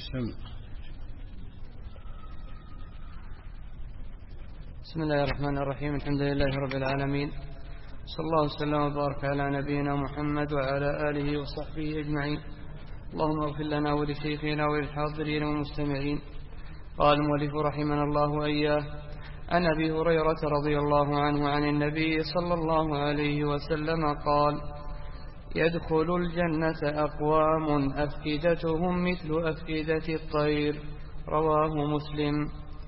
بسم الله الرحمن الرحيم. الحمد لله رب العالمين، صلى الله وسلم وبارك على نبينا محمد وعلى آله وصحبه أجمعين. اللهم اغفر لنا ولشيخنا وللحاضرين والمستمعين. قال المؤلف رحمنا الله وإياه: عن أبي هريرة رضي الله عنه عن النبي صلى الله عليه وسلم قال: يدخل الجنة أقوام أفئدتهم مثل أفئدة الطير. رواه مسلم.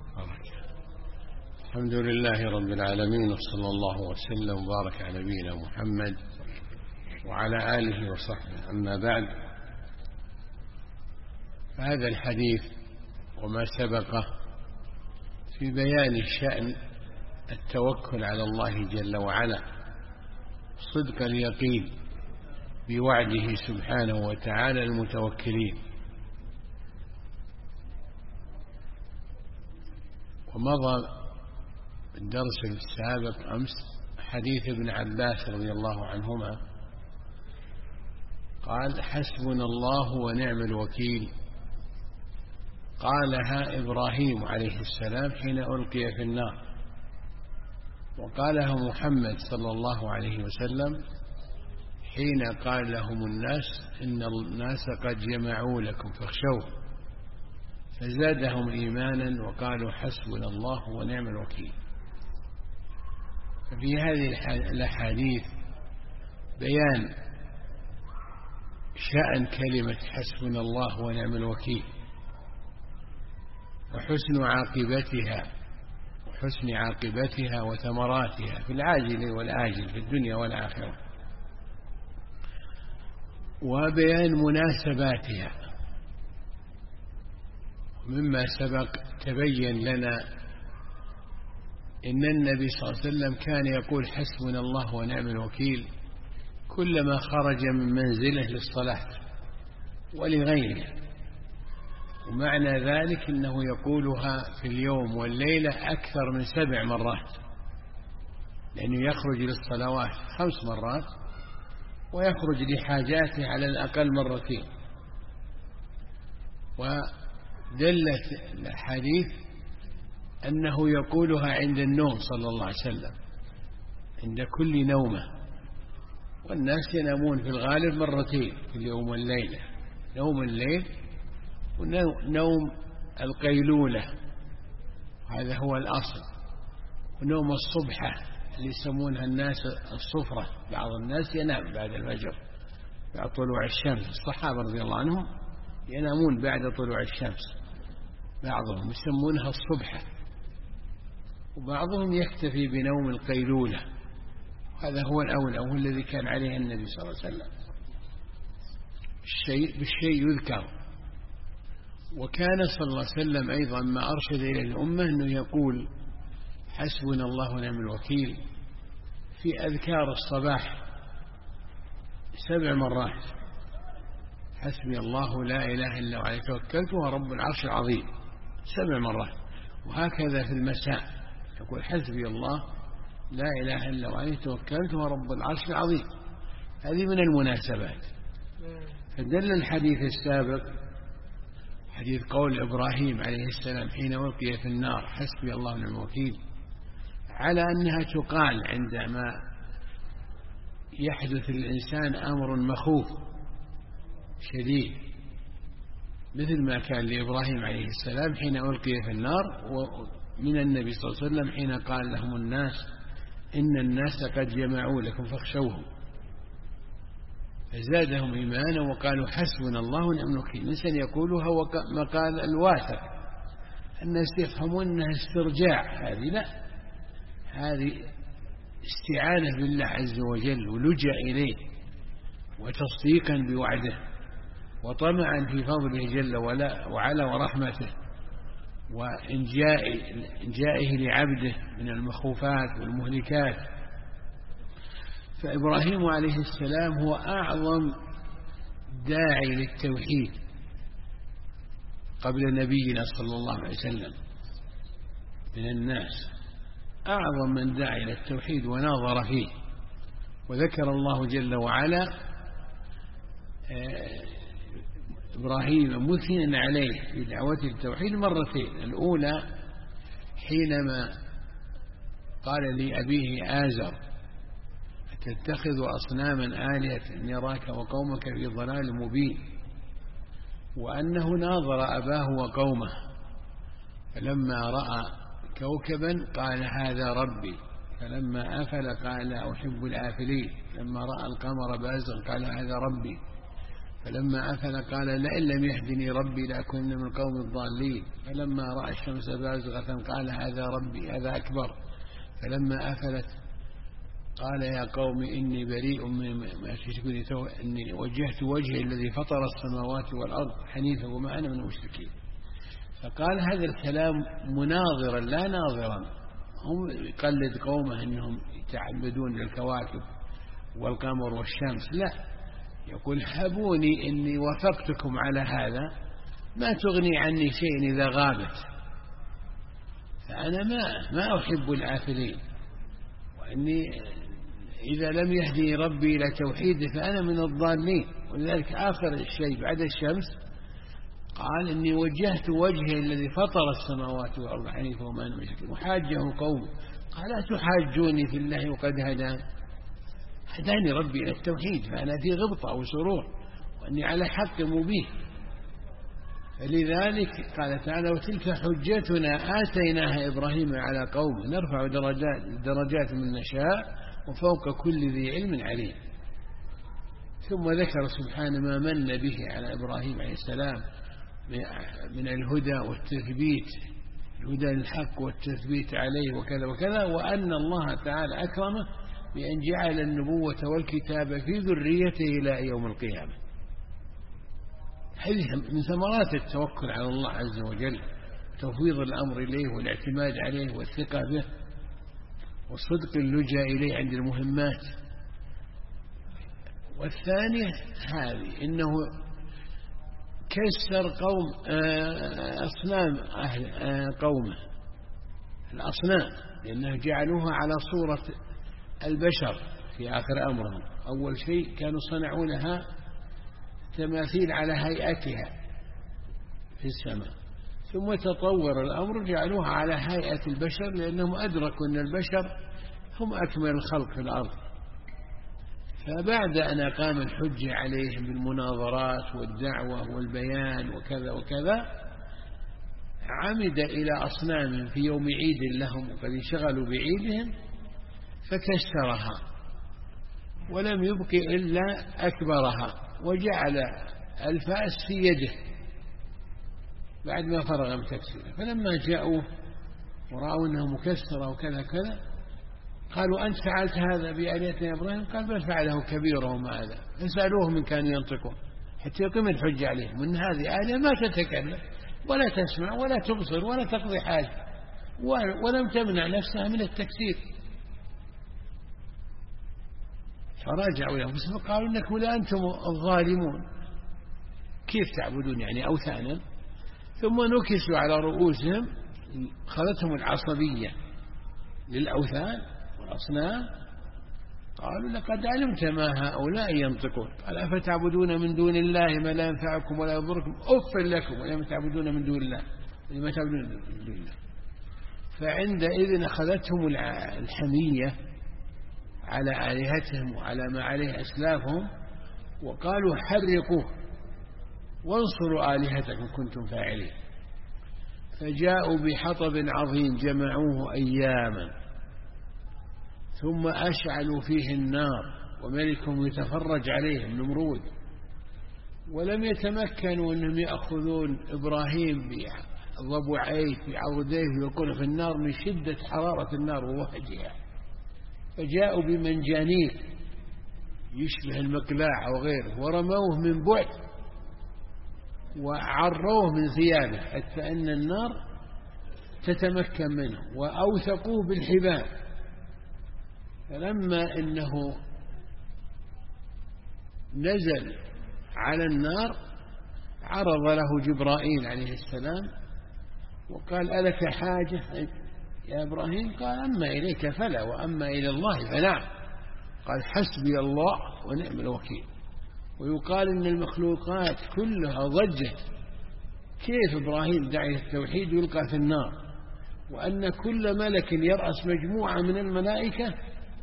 الحمد لله رب العالمين، وصلى الله وسلم وبارك على نبينا محمد وعلى آله وصحبه. أما بعد، هذا الحديث وما سبقه في بيان شأن التوكل على الله جل وعلا، صدق اليقين بوعده سبحانه وتعالى المتوكلين. ومضى الدرس السابق أمس حديث ابن عباس رضي الله عنهما قال: حسبنا الله ونعم الوكيل. قالها إبراهيم عليه السلام حين ألقي في النار، وقالها محمد صلى الله عليه وسلم حين قال لهم الناس: إن الناس قد جمعوا لكم فاخشوه، فزادهم إيمانا وقالوا حسبنا الله ونعم الوكيل. ففي هذه الأحاديث بيان شأن كلمة حسبنا الله ونعم الوكيل، وحسن عاقبتها وثمراتها في العاجل والآجل، في الدنيا والآخرة، وبيان مناسباتها. مما سبق تبين لنا إن النبي صلى الله عليه وسلم كان يقول حسبنا الله ونعم الوكيل كلما خرج من منزله للصلاة ولغيره، ومعنى ذلك أنه يقولها في اليوم والليلة أكثر من 7 مرات، لأنه يخرج للصلوات 5 مرات ويخرج لحاجاته على الأقل 2 مرات. ودلت الحديث أنه يقولها عند النوم صلى الله عليه وسلم، عند كل نومة، والناس ينامون في الغالب 2 مرات في اليوم والليلة: نوم الليل ونوم القيلولة، هذا هو الأصل، ونوم الصبحة اللي يسمونها الناس الصفرة. بعض الناس ينام بعد الفجر، بعد طلوع الشمس. الصحابة رضي الله عنهم ينامون بعد طلوع الشمس، بعضهم يسمونها الصبحة، وبعضهم يكتفي بنوم القيلولة. هذا هو الأولى، وهو الذي كان عليه النبي صلى الله عليه وسلم. بالشيء يذكر. وكان صلى الله عليه وسلم أيضا ما أرشد إلى الأمة أنه يقول حسبنا الله ونعم الوكيل في أذكار الصباح 7 مرات: حسبي الله لا إله إلا هو عليه توكلت وهو رب العرش العظيم 7 مرات. وهكذا في المساء يقول حسبي الله لا إله إلا هو عليه توكلت وهو رب العرش العظيم. هذه من المناسبات. فدل الحديث السابق، حديث قول إبراهيم عليه السلام حين ألقي في النار حسبي الله ونعم الوكيل، على أنها تقال عندما يحدث للإنسان أمر مخوف شديد، مثل ما كان لإبراهيم عليه السلام حين ألقي في النار، ومن النبي صلى الله عليه وسلم حين قال لهم الناس: إن الناس قد جمعوا لكم فاخشوهم، فزادهم إيمانا وقالوا حسبنا الله ونعم الوكيل. الإنسان يقولها مقال الواثق، الناس يفهمون أنها استرجاع، هذه لا، هذه استعانة بالله عز وجل ولجأ إليه وتصديقا بوعده وطمعا في فضله جل وعلا ورحمته وإنجائه لعبده من المخوفات والمهلكات. فإبراهيم عليه السلام هو أعظم داعي للتوحيد قبل نبينا صلى الله عليه وسلم من الناس، أعظم من داعي للتوحيد وناظر فيه. وذكر الله جل وعلا إبراهيم مثنى عليه في دعوته التوحيد مرتين. الأولى حينما قال لأبيه آزر أتتخذ أصناما آلهة إني أراك وقومك في ضلال مبين، وأنه ناظر أباه وقومه فلما رأى كوكبا قال هذا ربي، فلما أفل قال لا أحب الآفلين، لما رأى القمر بازغا قال هذا ربي، فلما أفل قال لئن لم يهدني ربي لأكون من القوم الضالين، فلما رأى الشمس بازغة قال هذا ربي هذا أكبر، فلما أفلت قال يا قوم إني بريء مما تشركون إني وجهت وجهي الذي فطر السماوات والأرض حنيفا وما أنا من المشركين. فقال هذا الكلام مناظرا لا ناظرا، هم يقلد قومه أنهم يتعبدون للكواكب والقمر والشمس، لا، يقول هبوني إني وافقتكم على هذا ما تغني عني شيء إذا غابت، فأنا ما أحب الآفلين، وإني إذا لم يهدي ربي إلى توحيده فأنا من الضالين. ولذلك آخر الشيء بعد الشمس قال إني وجهت وجهي الذي فطر السماوات والأرض حنيفا وما أنا من المشركين. وحاجه قومه قال أتحاجوني في الله وقد هداني ربي إلى التوحيد فأنا في غبطة وسرور وأني على حق مبين. فلذلك قال تعالى وتلك حجتنا آتيناها إبراهيم على قومه نرفع درجات من نشاء وفوق كل ذي علم عليم. ثم ذكر سبحانه ما من به على إبراهيم عليه السلام من الهدى والتثبيت، الهدى للحق والتثبيت عليه وكذا وكذا، وأن الله تعالى أكرمه بأن جعل النبوة والكتاب في ذريته إلى يوم القيامة. هذه من ثمرات التوكل على الله عز وجل، توفيض الأمر إليه والاعتماد عليه والثقة به وصدق اللجأ إليه عند المهمات. والثانية هذه إنه كسر أصنام قومه الأصنام، لأنه جعلوها على صورة البشر في آخر أمرهم. أول شيء كانوا صنعوا لها تماثيل على هيئتها في السماء، ثم تطور الأمر جعلوها على هيئة البشر، لأنهم أدركوا أن البشر هم أكمل الخلق في الأرض. فبعد أن أقام الحجة عليهم بالمناظرات والدعوة والبيان وكذا وكذا عمد إلى أصنام في يوم عيد لهم وقد انشغلوا بعيدهم فكسرها ولم يبق إلا أكبرها وجعل الفأس في يده بعد ما فرغ من تكسيره. فلما جاءوا ورأوا أنه مكسرة وكذا كذا قالوا أنت فعلت هذا بآلهتنا يا إبراهيم؟ قال بل فعله كبيرهم هذا، فسألوهم إن كانوا ينطقون حتى يقيم الحجة عليهم أن هذه آلهة ما تتكلم ولا تسمع ولا تبصر ولا تقضي حاجة ولم تمنع نفسها من التكسير. فرجعوا لهم فقالوا إنكم لأنتم الظالمون، كيف تعبدون يعني أوثانا؟ ثم نكسوا على رؤوسهم، خلتهم العصبية للأوثان والأصنام. قالوا لقد علمت ما هؤلاء ينطقون. قال أفتعبدون من دون الله ما لا ينفعكم ولا يضركم أف لكم ولم تعبدون من دون الله لما تعبدون من دون الله. فعندئذ أخذتهم الحمية على آلهتهم وعلى ما عليه أسلافهم وقالوا حرقوه وانصروا آلهتكم كنتم فاعلين. فجاءوا بحطب عظيم جمعوه أياما ثم أشعلوا فيه النار وملكهم يتفرج عليهم نمرود، ولم يتمكنوا أنهم يأخذون إبراهيم بضبعيه بعضديه ويلقونه في النار من شدة حرارة النار ووهجها. فجاءوا بمنجانيق يشبه المقلاع أو غيره ورموه من بعد وعروه من ثيابه حتى أن النار تتمكن منه، وأوثقوه بالحبال. فلما إنه نزل على النار عرض له جبرائيل عليه السلام وقال ألك حاجة يا إبراهيم؟ قال أما إليك فلا وأما إلى الله فنعم. قال حسبي الله ونعم الوكيل. ويقال إن المخلوقات كلها ضجت كيف إبراهيم دعي التوحيد يلقى في النار، وأن كل ملك يرأس مجموعة من الملائكة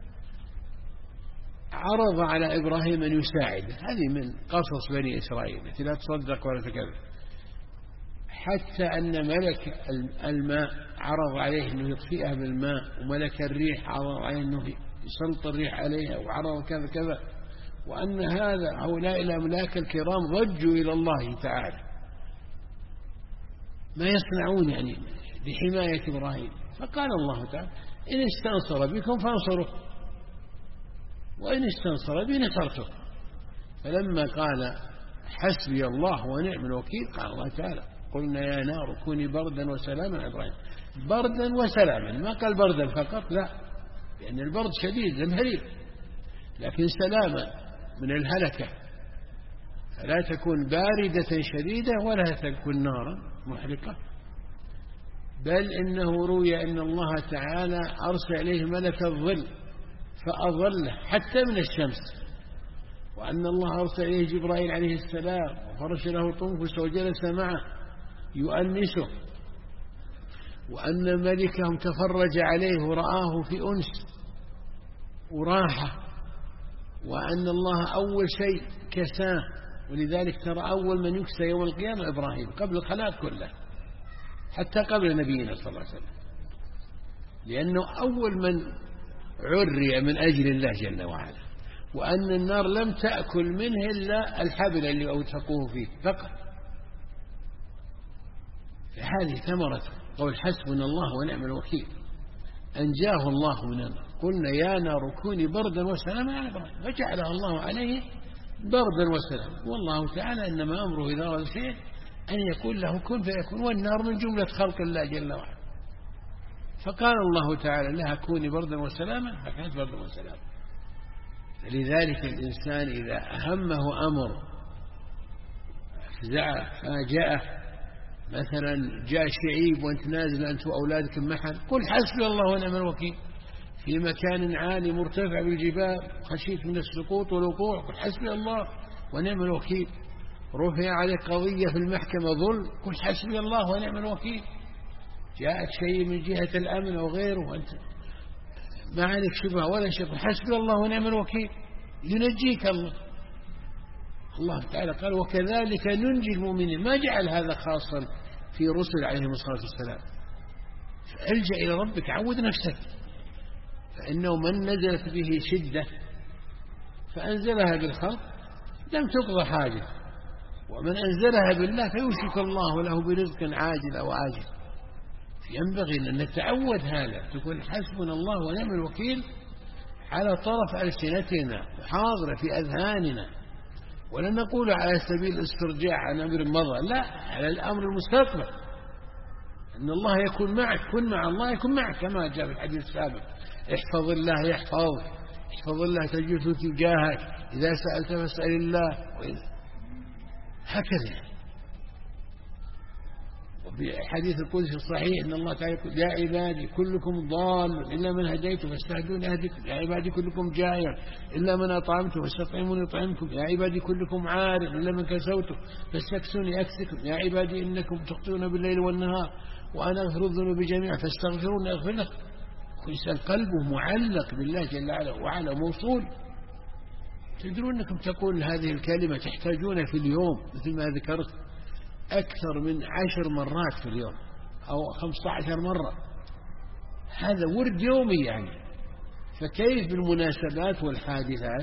عرض على إبراهيم أن يساعده. هذه من قصص بني إسرائيل التي لا تصدق ولا تكذب. حتى أن ملك الماء عرض عليه أنه يطفئها بالماء، وملك الريح عرض عليه أنه يسلط الريح عليها، وعرض كذا كذا. وأن هؤلاء الأملاك الكرام ضجوا إلى الله تعالى ما يصنعون يعني بحماية إبراهيم. فقال الله تعالى: إن استنصر بكم فانصروا، وإن استنصر بي نصرته. فلما قال حسبي الله ونعم الوكيل قال الله تعالى: قلنا يا نار كوني بردا وسلاما على إبراهيم. بردا وسلاما، ما قال بردا فقط، لا، لأن البرد شديد زمهرير، لكن سلاما من الهلكة، فلا تكون باردة شديدة ولا تكون نارا محرقة. بل إنه روي أن الله تعالى أرسل إليه ملك الظل فأظله حتى من الشمس، وأن الله أرسل إليه جبرائيل عليه السلام وفرش له طنفس وجلس معه يؤنسه، وأن ملكهم تفرج عليه ورآه في أنس وراحة، وأن الله أول شيء كساه. ولذلك ترى أول من يكسى يوم القيامة إبراهيم قبل الخلائق كله، حتى قبل نبينا صلى الله عليه وسلم، لأنه أول من عري من أجل الله جل وعلا. وأن النار لم تأكل منه إلا الحبل اللي أوثقوه فيه فقط. فهذه ثمرة قول حسبنا الله ونعم الوكيل، أنجاه الله من النار. قلنا يا نار كوني بردا وسلاما على إبراهيم، فجعلها الله عليه بردا وسلاما. والله تعالى إنما أمره إذا أراد شيء أن يقول له كن فيكون، والنار من جملة خلق الله جل وعلا. فقال الله تعالى لها كوني بردا وسلاما، فكانت بردا وسلاما. لذلك الإنسان إذا أهمه أمر فاجأه، مثلا جاء شعيب وأنت نازل أنت وأولادك المحل، قل حسبي الله ونعم الوكيل. في مكان عالي مرتفع بالجبال خشيت من السقوط والوقوع، قل حسبي الله ونعم الوكيل. رفع عليك قضية في المحكمة ظلم، قل حسبي الله ونعم الوكيل. جاءت شيء من جهة الأمن أو غيره وأنت ما عليك شبهة ولا شبهة، حسبي الله ونعم الوكيل، ينجيك الله. الله تعالى قال: وكذلك ننجي المؤمنين. ما جعل هذا خاصا في رسل عليهم الصلاة والسلام. فالجأ إلى ربك، عود نفسك، فإنه من نزلت به شدة فأنزلها بالخلق لم تقضى حاجة، ومن أنزلها بالله فيوشك الله له برزق عاجل أو آجل. ينبغي أن نتعود هذا، تكون حسبنا الله ونعم الوكيل على طرف ألسنتنا وحاضرة في أذهاننا، ولا نقول على سبيل الاسترجاع عن أمر مضى، لا، على الأمر المستقبل، أن الله يكون معك. كن مع الله يكون معك، كما جاء في الحديث السابق: احفظ الله يحفظك، احفظ الله تجده تجاهك، إذا سألت فاسأل الله، هكذا. وفي حديث القدس الصحيح أن الله تعالى يقول: يا عبادي كلكم ضال إلا من هديته فاستهدوني أهدكم، يا عبادي كلكم جائع إلا من أطعمته فاستطعموني أطعمكم، يا عبادي كلكم عار إلا من كسوته فاستكسوني أكسكم، يا عبادي إنكم تخطئون بالليل والنهار وأنا أغفر الذنوب جميعا فاستغفروني أغفر لكم. وإنسان قلبه معلق بالله جل وعلا موصول. تدرون أنكم تقول هذه الكلمة تحتاجون في اليوم مثل ما ذكرت أكثر من 10 مرات في اليوم أو 15 مرة، هذا ورد يومي يعني، فكيف بالمناسبات والحادثات؟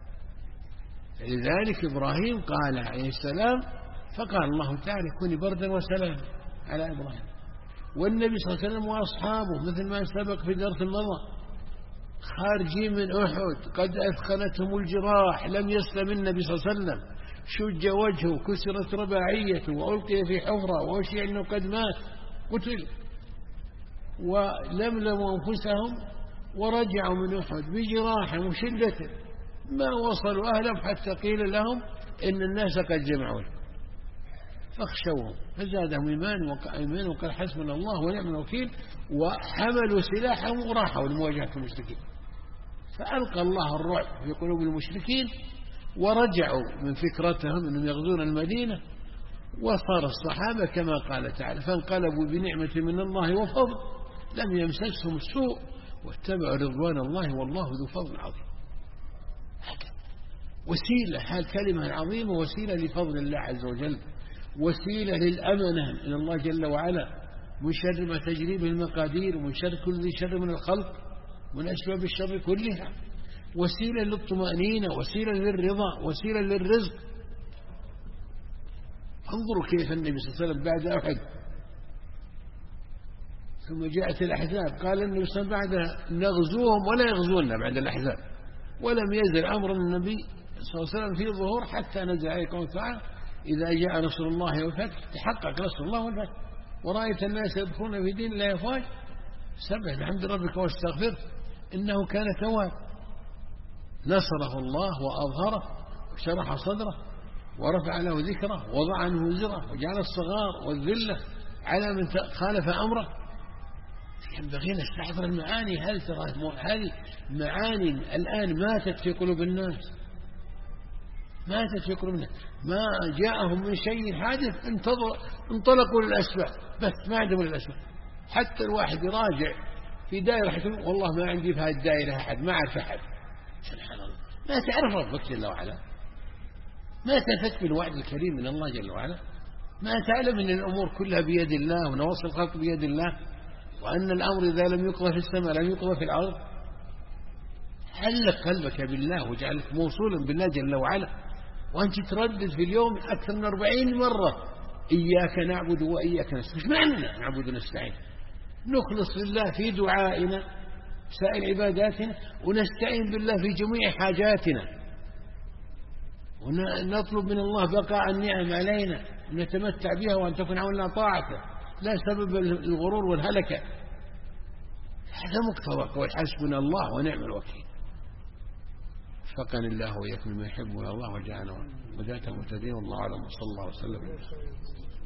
لذلك إبراهيم قال عليه السلام، فقال الله تعالى: كوني بردا وسلام على إبراهيم. والنبي صلى الله عليه وسلم وأصحابه مثل ما سبق في درس المضى خارجين من أحد قد أثخنتهم الجراح، لم يسلم النبي صلى الله عليه وسلم، شج وجهه، كسرت رباعيته، وألقي في حفرة، وأشيع أنه قد مات قتل، ولملموا أنفسهم ورجعوا من أحد بجراح وشدة، ما وصلوا أهلهم حتى قيل لهم إن الناس قد جمعوا، فاخشوهم فزادهم إيمانا وقال حسبنا الله ونعم الوكيل، وحملوا سلاحهم وراحوا لمواجهة المشركين. فألقى الله الرعب في قلوب المشركين، ورجعوا من فكرتهم أنهم يغزون المدينة، وصار الصحابة كما قال تعالى فانقلبوا بنعمة من الله وفضل لم يمسسهم السوء واتبعوا رضوان الله والله ذو فضل عظيم. وسيلة، حال كلمة عظيمة، وسيلة لفضل الله عز وجل، وسيلة للأمنة من الله جل وعلا من شر ما تجري به المقادير ومن شر كل ذي شر من الخلق من أسباب الشر كلها، وسيلة للطمأنينة، وسيلة للرضا، وسيلة للرزق. انظروا كيف النبي صلى الله عليه وسلم بعد أحد ثم جاءت الأحزاب قال النبي صلى الله عليه وسلم بعدها نغزوهم ولا يغزونا بعد الأحزاب، ولم يزل أمر النبي صلى الله عليه وسلم في ظهور حتى نزل عليه قوله تعالى إذا جاء نصر الله والفتح، تحقق نصر الله والفتح ورأيت الناس يدخلون في دين الله أفواج سبح بحمد ربك واستغفره إنه كان تواب. نصره الله وأظهره وشرح صدره ورفع له ذكره ووضع عنه وزره وجعل الصغار والذلة على من خالف أمره. ينبغي نستحضر المعاني. هل ترى هذه معاني الآن ماتت في قلوب الناس، ماتت في قلوب الناس، ما جاءهم من شيء حادث انطلقوا للأسباب بس ما عندهم الأسباب. حتى الواحد يراجع في دائرة حتى والله ما عندي في هذه الدائرة أحد، ما أعرف أحد. سبحان الله، ما تعرف ربك جل وعلا، ما تثق بالوعد الكريم من الله جل وعلا، ما تعلم أن الأمور كلها بيد الله ونواصي الخلق بيد الله، وأن الأمر إذا لم يقضى في السماء لم يقضى في الأرض. علق قلبك بالله وجعلك موصولا بالله جل وعلا، وأنت تردد في اليوم أكثر من 40 مرة إياك نعبد وإياك نستعين. مش معنى نعبد ونستعين؟ نخلص لله في دعائنا سائر عباداتنا، ونستعين بالله في جميع حاجاتنا، ونطلب من الله بقاء النعم علينا ونتمتع بها وأن تكون عوننا طاعته لا سبب الغرور والهلكة. هذا مقتضى قول حسبنا الله ونعم الوكيل. وفقني الله وإياكم لما يحب الله وجعلنا وذاك المهتدين والله أعلم وصلى الله وسلم.